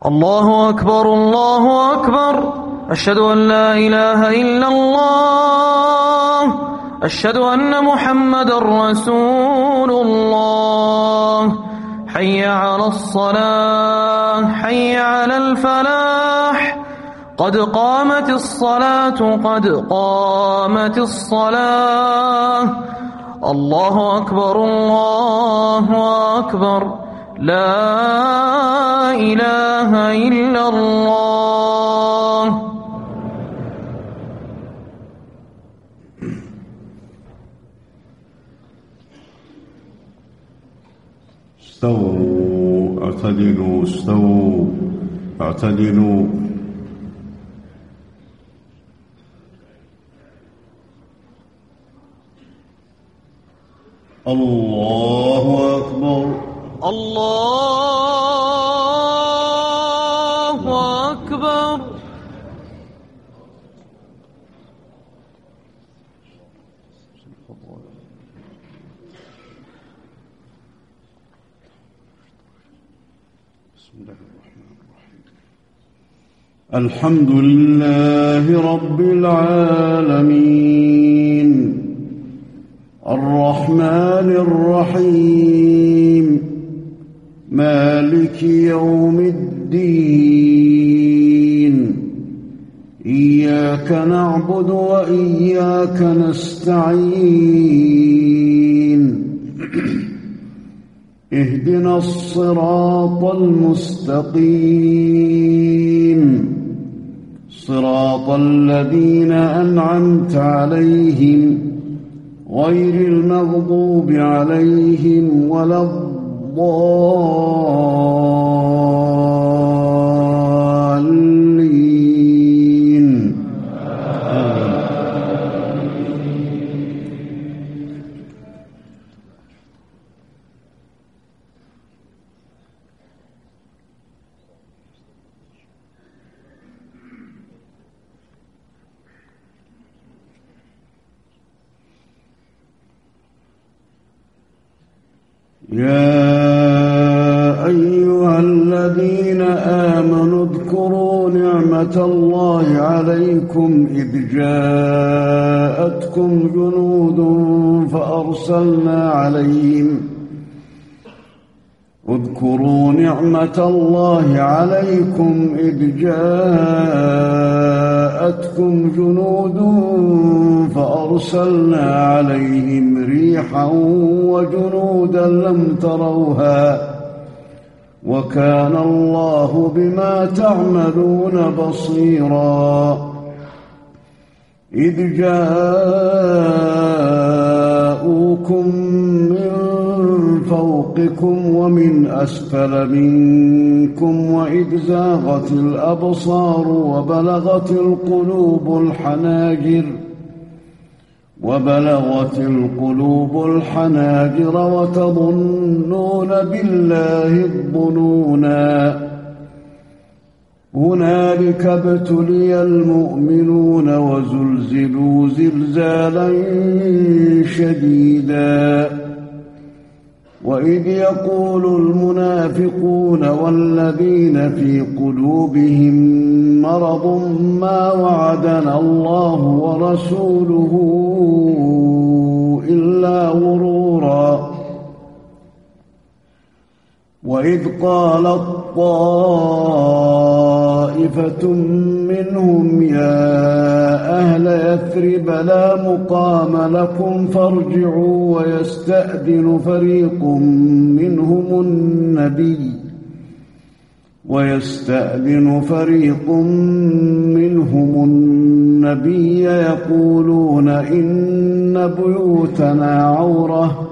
الله أكبر الله أكبر. أشهد أن لا إله إلا الله. أشهد أن محمد رسول الله. حي على الصلاة، حي على الفلاح، قد قامت الصلاة، قد قامت الصلاة. الله أكبر الله أكبر. لا إله إلا الله. استووا اعتدلوا، استووا اعتدلوا. الله أكبر الله أكبر. بسم الله الرحمن الرحيم. الحمد لله رب العالمين، الرحمن الرحيم، مالك يوم الدين. إياك نعبد وإياك نستعين. اهدنا الصراط المستقيم، صراط الذين أنعمت عليهم غير المغضوب عليهم ولا الضالين. يا أيها الذين آمنوا اذكروا نعمة الله عليكم إذ جاءتكم جنود اذكروا نعمة الله عليكم إذ جاءتكم جنود فأرسلنا عليهم ريحا وجنودا لم تروها وكان الله بما تعملون بصيرا. إذ جاءوكم من فوقكم ومن أسفل منكم وإذ زاغت الأبصار وبلغت القلوب الحناجر وتظنون بالله الظنونا. هنالك ابتلي المؤمنون وزلزلوا زلزالا شديدا. وإذ يقول المنافقون والذين في قلوبهم مرض ما وعدنا الله ورسوله إلا غرورا. وإذ قالت طائفة منهم يا أهل يثرب لا مقام لكم فارجعوا ويستأذن فريق منهم النبي يقولون إن بيوتنا عورة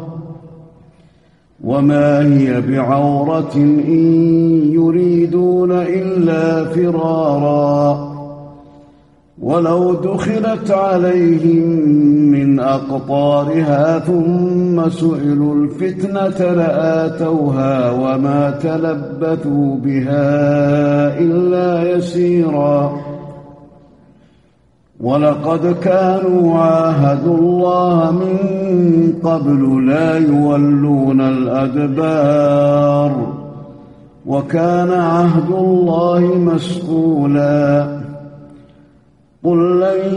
وما هي بعورة إن يريدون إلا فرارا. ولو دخلت عليهم من أقطارها ثم سئلوا الفتنة لآتوها وما تلبثوا بها إلا يسيرا. ولقد كانوا عاهدوا الله من قبل لا يولون الأدبار وكان عهد الله مسئولا. قل لن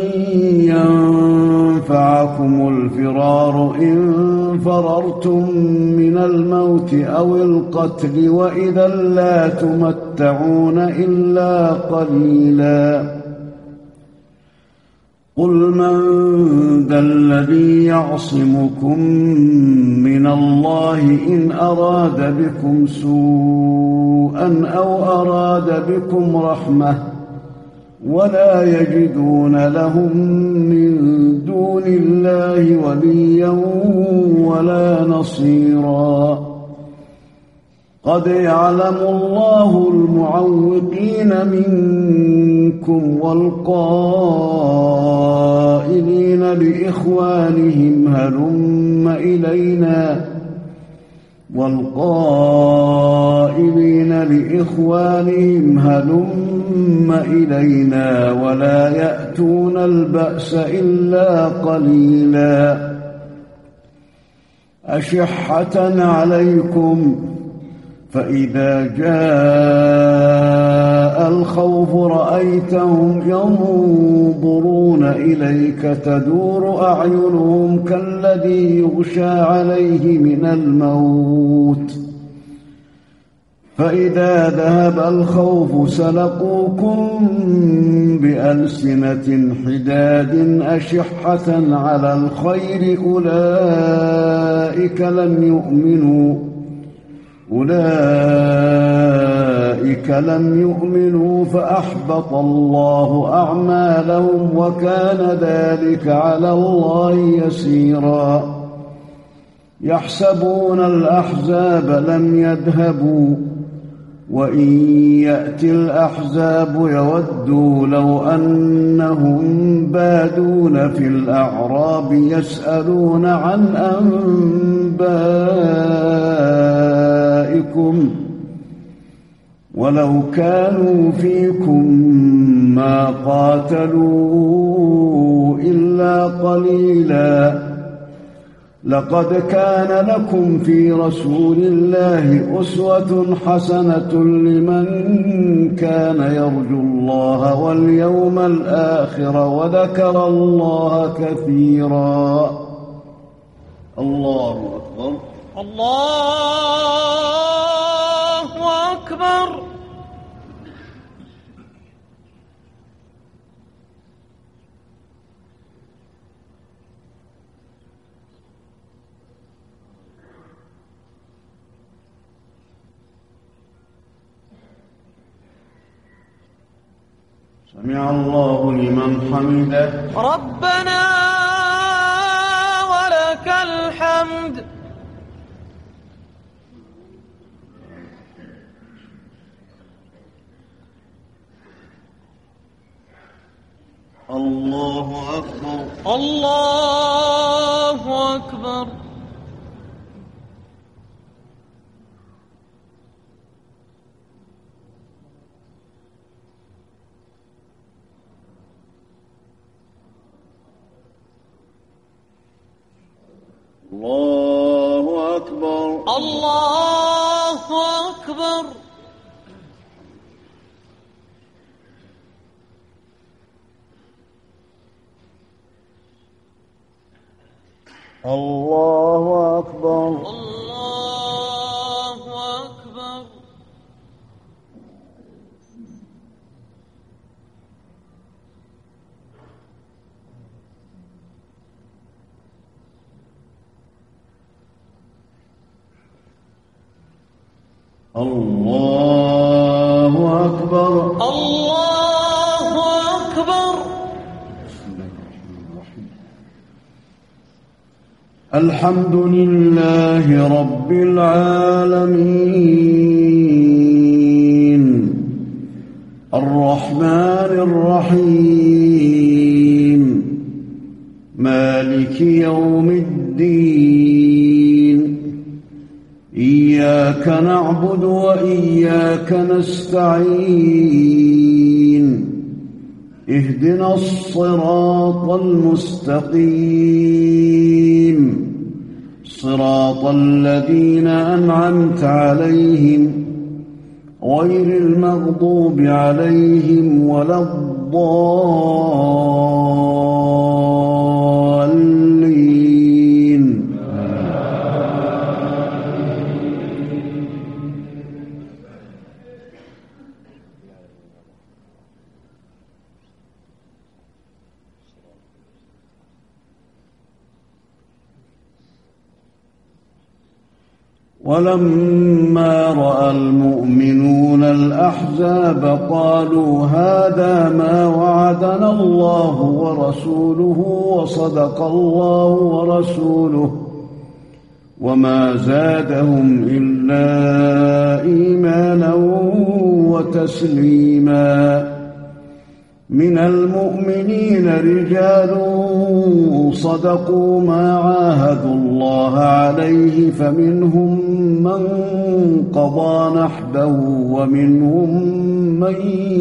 ينفعكم الفرار إن فررتم من الموت أو القتل وإذا لا تمتعون إلا قليلا. قل من ذا الذي يعصمكم من الله إن أراد بكم سوءا أو أراد بكم رحمة ولا يجدون لهم من دون الله وليا ولا نصيرا. قد يعلم الله المعوقين منكم والقائلين لإخوانهم هلم إلينا ولا يأتون البأس إلا قليلا. أشحة عليكم فإذا جاء الخوف رأيتهم ينظرون إليك تدور أعينهم كالذي يغشى عليه من الموت فإذا ذهب الخوف سلقوكم بألسنة حداد أشحة على الخير أولئك لم يؤمنوا فأحبط الله أعمالهم وكان ذلك على الله يسيرا. يحسبون الأحزاب لم يذهبوا وإن يأتي الأحزاب يودوا لو أنهم بادون في الأعراب يسألون عن أنبائكم ولو كانوا فيكم ما قاتلوا إلا قليلا. لقد كان لكم في رسول الله أسوة حسنة لمن كان يرجو الله واليوم الآخر وذكر الله كثيرا. الله أكبر. الله أكبر. سمع الله لمن حمده. ربنا ولك الحمد. الله أكبر. الله أكبر. الله أكبر. الله أكبر. الله أكبر. الله أكبر. الله أكبر. الله أكبر. الحمد لله رب العالمين الرحمن الرحيم مالك يوم الدين إياك نعبد وإياك نستعين اهدنا الصراط المستقيم صراط الذين أنعمت عليهم غير المغضوب عليهم ولا الضالين. ولما رأى المؤمنون الأحزاب قالوا هذا ما وعدنا الله ورسوله وصدق الله ورسوله وما زادهم إلا إيمانا وتسليما. من المؤمنين رجال صدقوا ما عاهدوا الله عليه فمنهم من قضى نحبه ومنهم من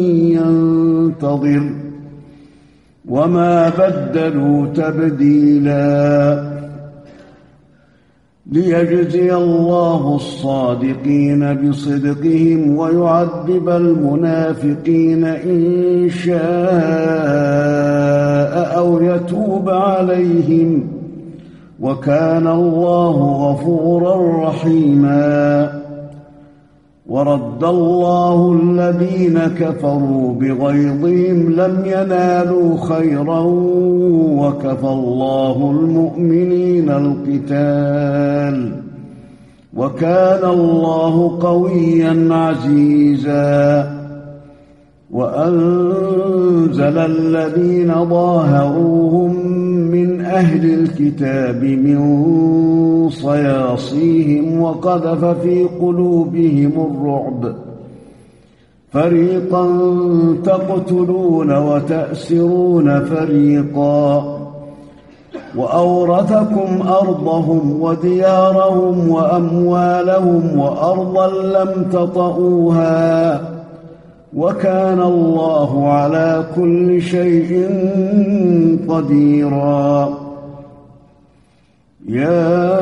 ينتظر وما بدلوا تبديلا. ليجزي الله الصادقين بصدقهم ويعذب المنافقين إن شاء أو يتوب عليهم وكان الله غفورا رحيما. ورد الله الذين كفروا بغيظهم لم ينالوا خيرا وكفى الله المؤمنين القتال وكان الله قويا عزيزا. وأنزل الذين ظاهروهم من أهل الكتاب من صياصيهم وقذف في قلوبهم الرعب فريقا تقتلون وتأسرون فريقا. وأورثكم أرضهم وديارهم وأموالهم وأرضا لم تطئوها وكان الله على كل شيء قديرا. يا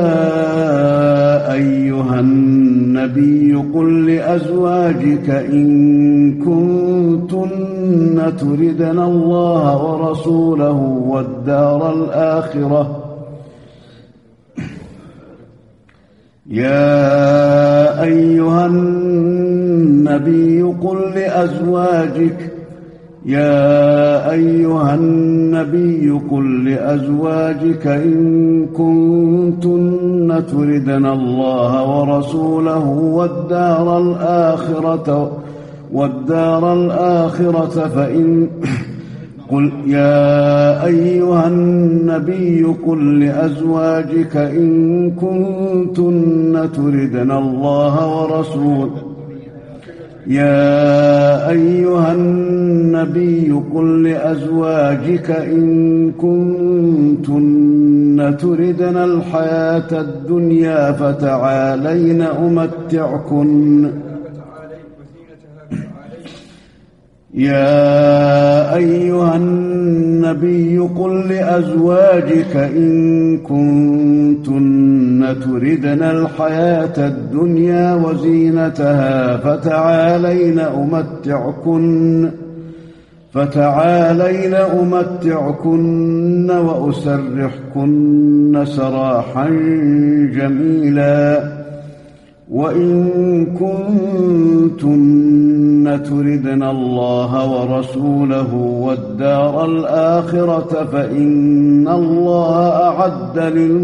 أيها النبي قل لأزواجك إن كنتن تردن الله ورسوله والدار الآخرة يا أيها النبي قل لأزواجك إن كنتن تردن الله ورسوله والدار الآخرة فإن قل يا أيها النبي قل لأزواجك إن كنتن تردن الله ورسوله يا أيها النبي قل لأزواجك إن كنتن تردن الحياة الدنيا فتعالين أمتعكن يا أيها النبي قل لأزواجك إن كنتن تردن الحياة الدنيا وزينتها فتعالين أمتعكن وأسرحكن سراحا جميلا. وإن كنتن تردن الله ورسوله والدار الآخرة فإن الله أعد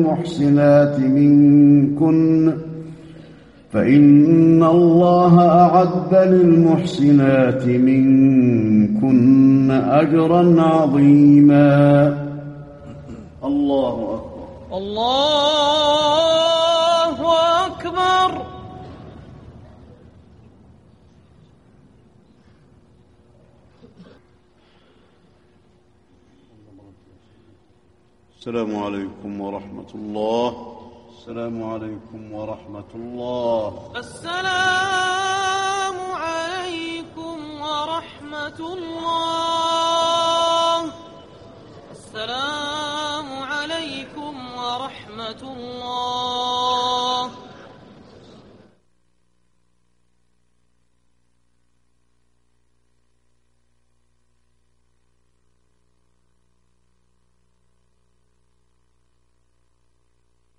للمحسنات منكن أجرا عظيما. الله أكبر. الله أكبر. السلام عليكم ورحمة الله. السلام عليكم ورحمة الله. السلام